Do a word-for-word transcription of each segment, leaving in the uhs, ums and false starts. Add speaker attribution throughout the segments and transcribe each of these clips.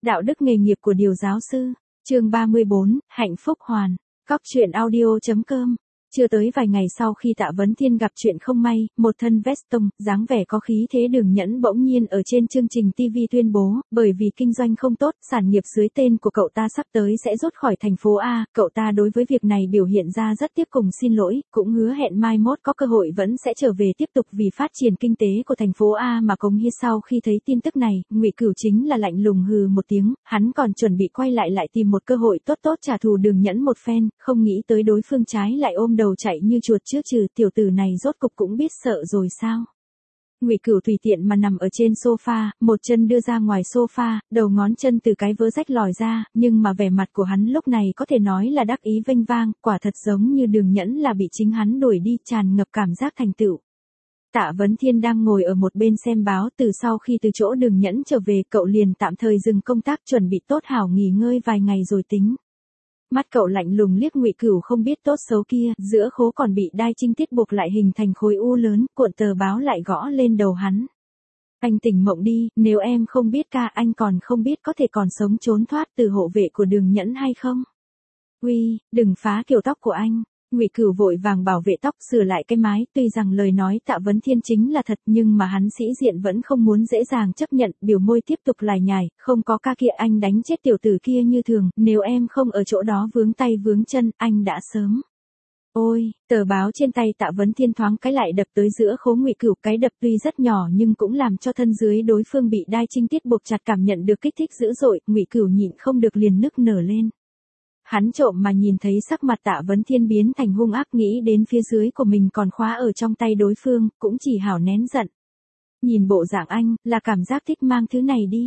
Speaker 1: Đạo đức nghề nghiệp của điều giáo sư. Chương ba mươi bốn, hạnh phúc hoàn. Cóc truyện audio chấm com. Chưa tới vài ngày sau khi Tạ Vấn Thiên gặp chuyện không may, một thân vest tông, dáng vẻ có khí thế Đường Nhẫn bỗng nhiên ở trên chương trình ti vi tuyên bố, bởi vì kinh doanh không tốt, sản nghiệp dưới tên của cậu ta sắp tới sẽ rút khỏi thành phố A, cậu ta đối với việc này biểu hiện ra rất tiếc cùng xin lỗi, cũng hứa hẹn mai mốt có cơ hội vẫn sẽ trở về tiếp tục vì phát triển kinh tế của thành phố A mà cống hiến. Sau khi thấy tin tức này, Ngụy Cửu chính là lạnh lùng hừ một tiếng, hắn còn chuẩn bị quay lại lại tìm một cơ hội tốt tốt trả thù Đường Nhẫn một phen, không nghĩ tới đối phương trái lại ôm đầu chạy như chuột trước trừ, tiểu tử này rốt cục cũng biết sợ rồi sao. Ngụy Cửu tùy tiện mà nằm ở trên sofa, một chân đưa ra ngoài sofa, đầu ngón chân từ cái vớ rách lòi ra, nhưng mà vẻ mặt của hắn lúc này có thể nói là đắc ý vênh vang, quả thật giống như Đường Nhẫn là bị chính hắn đuổi đi, tràn ngập cảm giác thành tựu. Tạ Vấn Thiên đang ngồi ở một bên xem báo, từ sau khi từ chỗ Đường Nhẫn trở về, cậu liền tạm thời dừng công tác chuẩn bị tốt hảo nghỉ ngơi vài ngày rồi tính. Mắt cậu lạnh lùng liếc Ngụy Cửu không biết tốt xấu kia, giữa khố còn bị đai trinh tiết buộc lại hình thành khối u lớn, cuộn tờ báo lại gõ lên đầu hắn. Anh tỉnh mộng đi, nếu em không biết ca anh còn không biết có thể còn sống trốn thoát từ hộ vệ của Đường Nhẫn hay không. Uy, đừng phá kiểu tóc của anh. Ngụy Cửu vội vàng bảo vệ tóc, sửa lại cái mái, tuy rằng lời nói Tạ Vấn Thiên chính là thật nhưng mà hắn sĩ diện vẫn không muốn dễ dàng chấp nhận, biểu môi tiếp tục lải nhải, không có ca kia anh đánh chết tiểu tử kia như thường, nếu em không ở chỗ đó vướng tay vướng chân, anh đã sớm. Ôi, tờ báo trên tay Tạ Vấn Thiên thoáng cái lại đập tới giữa khố Ngụy Cửu, cái đập tuy rất nhỏ nhưng cũng làm cho thân dưới đối phương bị đai trinh tiết buộc chặt cảm nhận được kích thích dữ dội, Ngụy Cửu nhịn không được liền nức nở lên. Hắn trộm mà nhìn thấy sắc mặt Tạ Vấn Thiên biến thành hung ác, nghĩ đến phía dưới của mình còn khóa ở trong tay đối phương, cũng chỉ hảo nén giận. Nhìn bộ dạng anh, là cảm giác thích mang thứ này đi.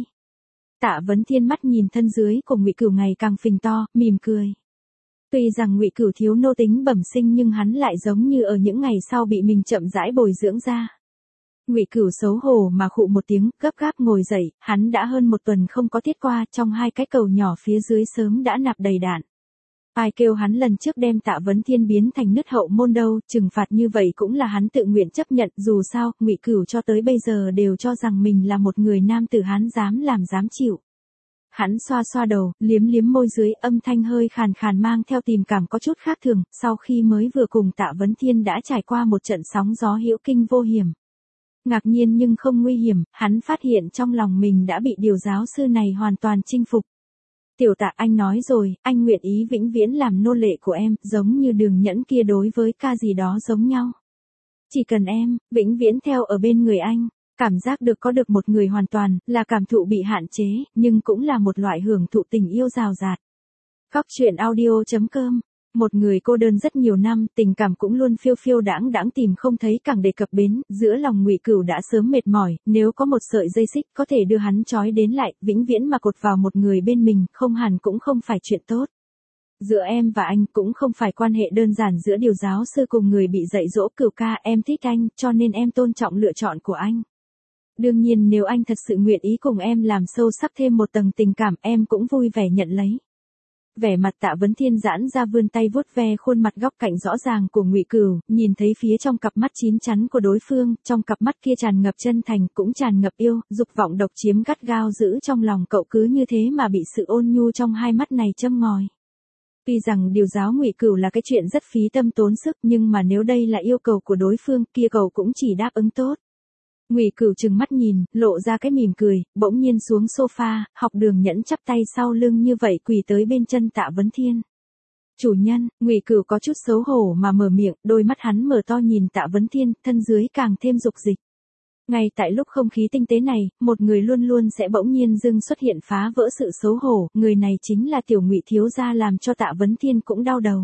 Speaker 1: Tạ Vấn Thiên mắt nhìn thân dưới của Ngụy Cửu ngày càng phình to, mỉm cười. Tuy rằng Ngụy Cửu thiếu nô tính bẩm sinh nhưng hắn lại giống như ở những ngày sau bị mình chậm rãi bồi dưỡng ra. Ngụy Cửu xấu hổ mà khụ một tiếng, gấp gáp ngồi dậy, hắn đã hơn một tuần không có tiết qua, trong hai cái cầu nhỏ phía dưới sớm đã nạp đầy đạn. Ai kêu hắn lần trước đem Tạ Vấn Thiên biến thành nứt hậu môn đâu, trừng phạt như vậy cũng là hắn tự nguyện chấp nhận, dù sao, Ngụy Cửu cho tới bây giờ đều cho rằng mình là một người nam tử hán dám làm dám chịu. Hắn xoa xoa đầu, liếm liếm môi dưới, âm thanh hơi khàn khàn mang theo tình cảm có chút khác thường, sau khi mới vừa cùng Tạ Vấn Thiên đã trải qua một trận sóng gió hữu kinh vô hiểm. Ngạc nhiên nhưng không nguy hiểm, hắn phát hiện trong lòng mình đã bị điều giáo sư này hoàn toàn chinh phục. Tiểu Tạ, anh nói rồi, anh nguyện ý vĩnh viễn làm nô lệ của em, giống như Đường Nhẫn kia đối với ca gì đó giống nhau. Chỉ cần em, vĩnh viễn theo ở bên người anh, cảm giác được có được một người hoàn toàn, là cảm thụ bị hạn chế, nhưng cũng là một loại hưởng thụ tình yêu rào rạt. Cóc truyện audio chấm com. Một người cô đơn rất nhiều năm, tình cảm cũng luôn phiêu phiêu đãng đãng tìm không thấy càng đề cập bến, giữa lòng Ngụy Cửu đã sớm mệt mỏi, nếu có một sợi dây xích có thể đưa hắn trói đến lại, vĩnh viễn mà cột vào một người bên mình, không hẳn cũng không phải chuyện tốt. Giữa em và anh cũng không phải quan hệ đơn giản giữa điều giáo sư cùng người bị dạy dỗ. Cửu ca, em thích anh, cho nên em tôn trọng lựa chọn của anh. Đương nhiên nếu anh thật sự nguyện ý cùng em làm sâu sắc thêm một tầng tình cảm, em cũng vui vẻ nhận lấy. Vẻ mặt Tạ Vấn Thiên giãn ra, vươn tay vuốt ve khuôn mặt góc cạnh rõ ràng của Ngụy Cửu, nhìn thấy phía trong cặp mắt chín chắn của đối phương, trong cặp mắt kia tràn ngập chân thành, cũng tràn ngập yêu, dục vọng độc chiếm gắt gao giữ trong lòng cậu, cứ như thế mà bị sự ôn nhu trong hai mắt này châm ngòi. Tuy rằng điều giáo Ngụy Cửu là cái chuyện rất phí tâm tốn sức, nhưng mà nếu đây là yêu cầu của đối phương, kia cậu cũng chỉ đáp ứng tốt. Ngụy Cửu trừng mắt nhìn, lộ ra cái mỉm cười, bỗng nhiên xuống sofa, học Đường Nhẫn chắp tay sau lưng như vậy quỳ tới bên chân Tạ Vấn Thiên. Chủ nhân, Ngụy Cửu có chút xấu hổ mà mở miệng, đôi mắt hắn mở to nhìn Tạ Vấn Thiên, thân dưới càng thêm dục dịch. Ngay tại lúc không khí tinh tế này, một người luôn luôn sẽ bỗng nhiên dưng xuất hiện phá vỡ sự xấu hổ, người này chính là tiểu Ngụy thiếu gia, làm cho Tạ Vấn Thiên cũng đau đầu.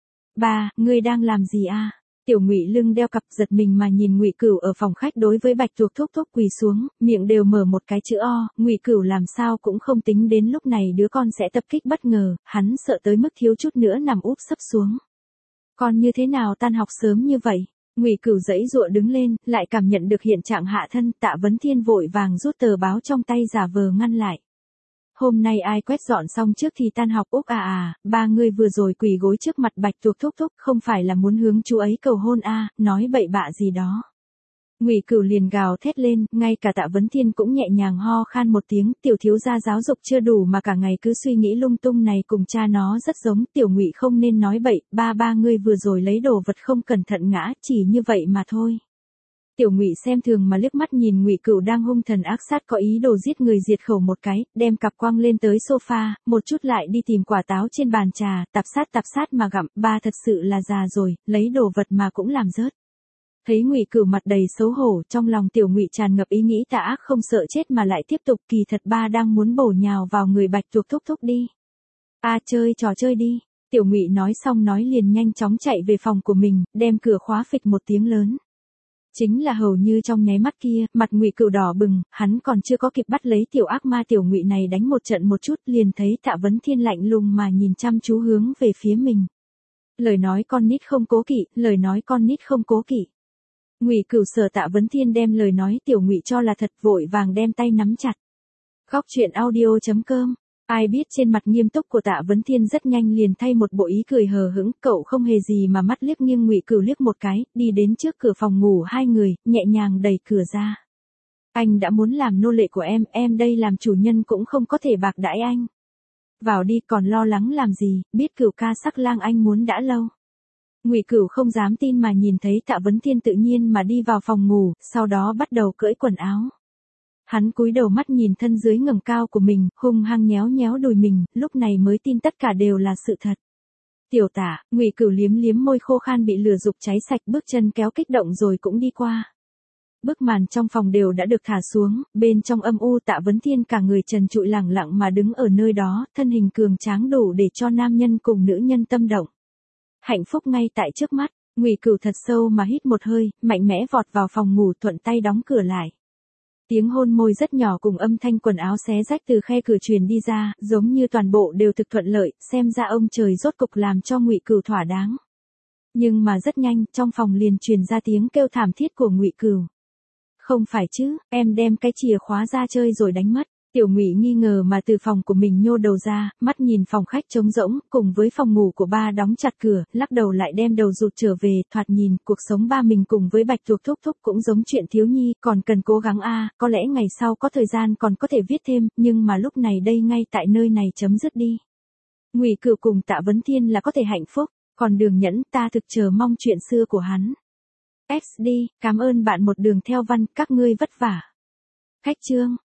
Speaker 1: Ba, ngươi đang làm gì a? Tiểu Ngụy lưng đeo cặp, giật mình mà nhìn Ngụy Cửu ở phòng khách đối với Bạch Tuộc thúc thúc quỳ xuống, miệng đều mở một cái chữ O. Ngụy Cửu làm sao cũng không tính đến lúc này đứa con sẽ tập kích bất ngờ, hắn sợ tới mức thiếu chút nữa nằm úp sấp xuống. Con như thế nào tan học sớm như vậy? Ngụy Cửu giãy giụa đứng lên, lại cảm nhận được hiện trạng hạ thân, Tạ Vấn Thiên vội vàng rút tờ báo trong tay giả vờ ngăn lại. Hôm nay ai quét dọn xong trước thì tan học? Úc à à, ba người vừa rồi quỳ gối trước mặt Bạch Tuộc thúc thúc, không phải là muốn hướng chú ấy cầu hôn a, à, nói bậy bạ gì đó. Ngụy Cửu liền gào thét lên, ngay cả Tạ Vấn Thiên cũng nhẹ nhàng ho khan một tiếng, tiểu thiếu gia giáo dục chưa đủ mà cả ngày cứ suy nghĩ lung tung này cùng cha nó rất giống, tiểu Ngụy không nên nói bậy, ba ba ngươi vừa rồi lấy đồ vật không cẩn thận ngã, chỉ như vậy mà thôi. Tiểu Ngụy xem thường mà liếc mắt nhìn Ngụy Cửu đang hung thần ác sát có ý đồ giết người diệt khẩu một cái, đem cặp quăng lên tới sofa, một chút lại đi tìm quả táo trên bàn trà, tạp sát tạp sát mà gặm, ba thật sự là già rồi, lấy đồ vật mà cũng làm rớt. Thấy Ngụy Cửu mặt đầy xấu hổ, trong lòng Tiểu Ngụy tràn ngập ý nghĩ tà ác không sợ chết mà lại tiếp tục, kỳ thật ba đang muốn bổ nhào vào người Bạch Tuộc thúc thúc đi. A à, chơi trò chơi đi. Tiểu Ngụy nói xong nói liền nhanh chóng chạy về phòng của mình, đem cửa khóa phịch một tiếng lớn. Chính là hầu như trong nháy mắt kia, mặt Ngụy Cửu đỏ bừng, hắn còn chưa có kịp bắt lấy tiểu ác ma Tiểu Ngụy này đánh một trận một chút, liền thấy Tạ Vấn Thiên lạnh lùng mà nhìn chăm chú hướng về phía mình. Lời nói con nít không cố kỵ, lời nói con nít không cố kỵ. Ngụy Cửu sợ Tạ Vấn Thiên đem lời nói Tiểu Ngụy cho là thật, vội vàng đem tay nắm chặt. Góc truyện audio chấm com. Ai biết trên mặt nghiêm túc của Tạ Vấn Thiên rất nhanh liền thay một bộ ý cười hờ hững, cậu không hề gì mà mắt liếc nghiêng Ngụy Cửu liếc một cái, đi đến trước cửa phòng ngủ hai người, nhẹ nhàng đẩy cửa ra. Anh đã muốn làm nô lệ của em, em đây làm chủ nhân cũng không có thể bạc đãi anh. Vào đi, còn lo lắng làm gì, biết Cửu ca sắc lang anh muốn đã lâu. Ngụy Cửu không dám tin mà nhìn thấy Tạ Vấn Thiên tự nhiên mà đi vào phòng ngủ, sau đó bắt đầu cởi quần áo. Hắn cúi đầu mắt nhìn thân dưới ngẩng cao của mình, hung hăng nhéo nhéo đùi mình, lúc này mới tin tất cả đều là sự thật. Tiểu Tả, Ngụy Cửu liếm liếm môi khô khan bị lửa dục cháy sạch, bước chân kéo kích động rồi cũng đi qua. Bức màn trong phòng đều đã được thả xuống, bên trong âm u Tạ Vấn Thiên cả người trần trụi lẳng lặng mà đứng ở nơi đó, thân hình cường tráng đủ để cho nam nhân cùng nữ nhân tâm động. Hạnh phúc ngay tại trước mắt, Ngụy Cửu thật sâu mà hít một hơi, mạnh mẽ vọt vào phòng ngủ, thuận tay đóng cửa lại. Tiếng hôn môi rất nhỏ cùng âm thanh quần áo xé rách từ khe cửa truyền đi ra, giống như toàn bộ đều thực thuận lợi, xem ra ông trời rốt cục làm cho Ngụy Cửu thỏa đáng. Nhưng mà rất nhanh, trong phòng liền truyền ra tiếng kêu thảm thiết của Ngụy Cửu. Không phải chứ, em đem cái chìa khóa ra chơi rồi đánh mất. Tiểu Ngụy nghi ngờ mà từ phòng của mình nhô đầu ra, mắt nhìn phòng khách trống rỗng, cùng với phòng ngủ của ba đóng chặt cửa, lắc đầu lại đem đầu rụt trở về, thoạt nhìn, cuộc sống ba mình cùng với Bạch Tuộc thúc thúc cũng giống chuyện thiếu nhi, còn cần cố gắng a, à, có lẽ ngày sau có thời gian còn có thể viết thêm, nhưng mà lúc này đây ngay tại nơi này chấm dứt đi. Ngụy Cửu cùng Tạ Vấn Thiên là có thể hạnh phúc, còn Đường Nhẫn ta thực chờ mong chuyện xưa của hắn. ét đê, cảm ơn bạn một đường theo văn, các ngươi vất vả. Khách chương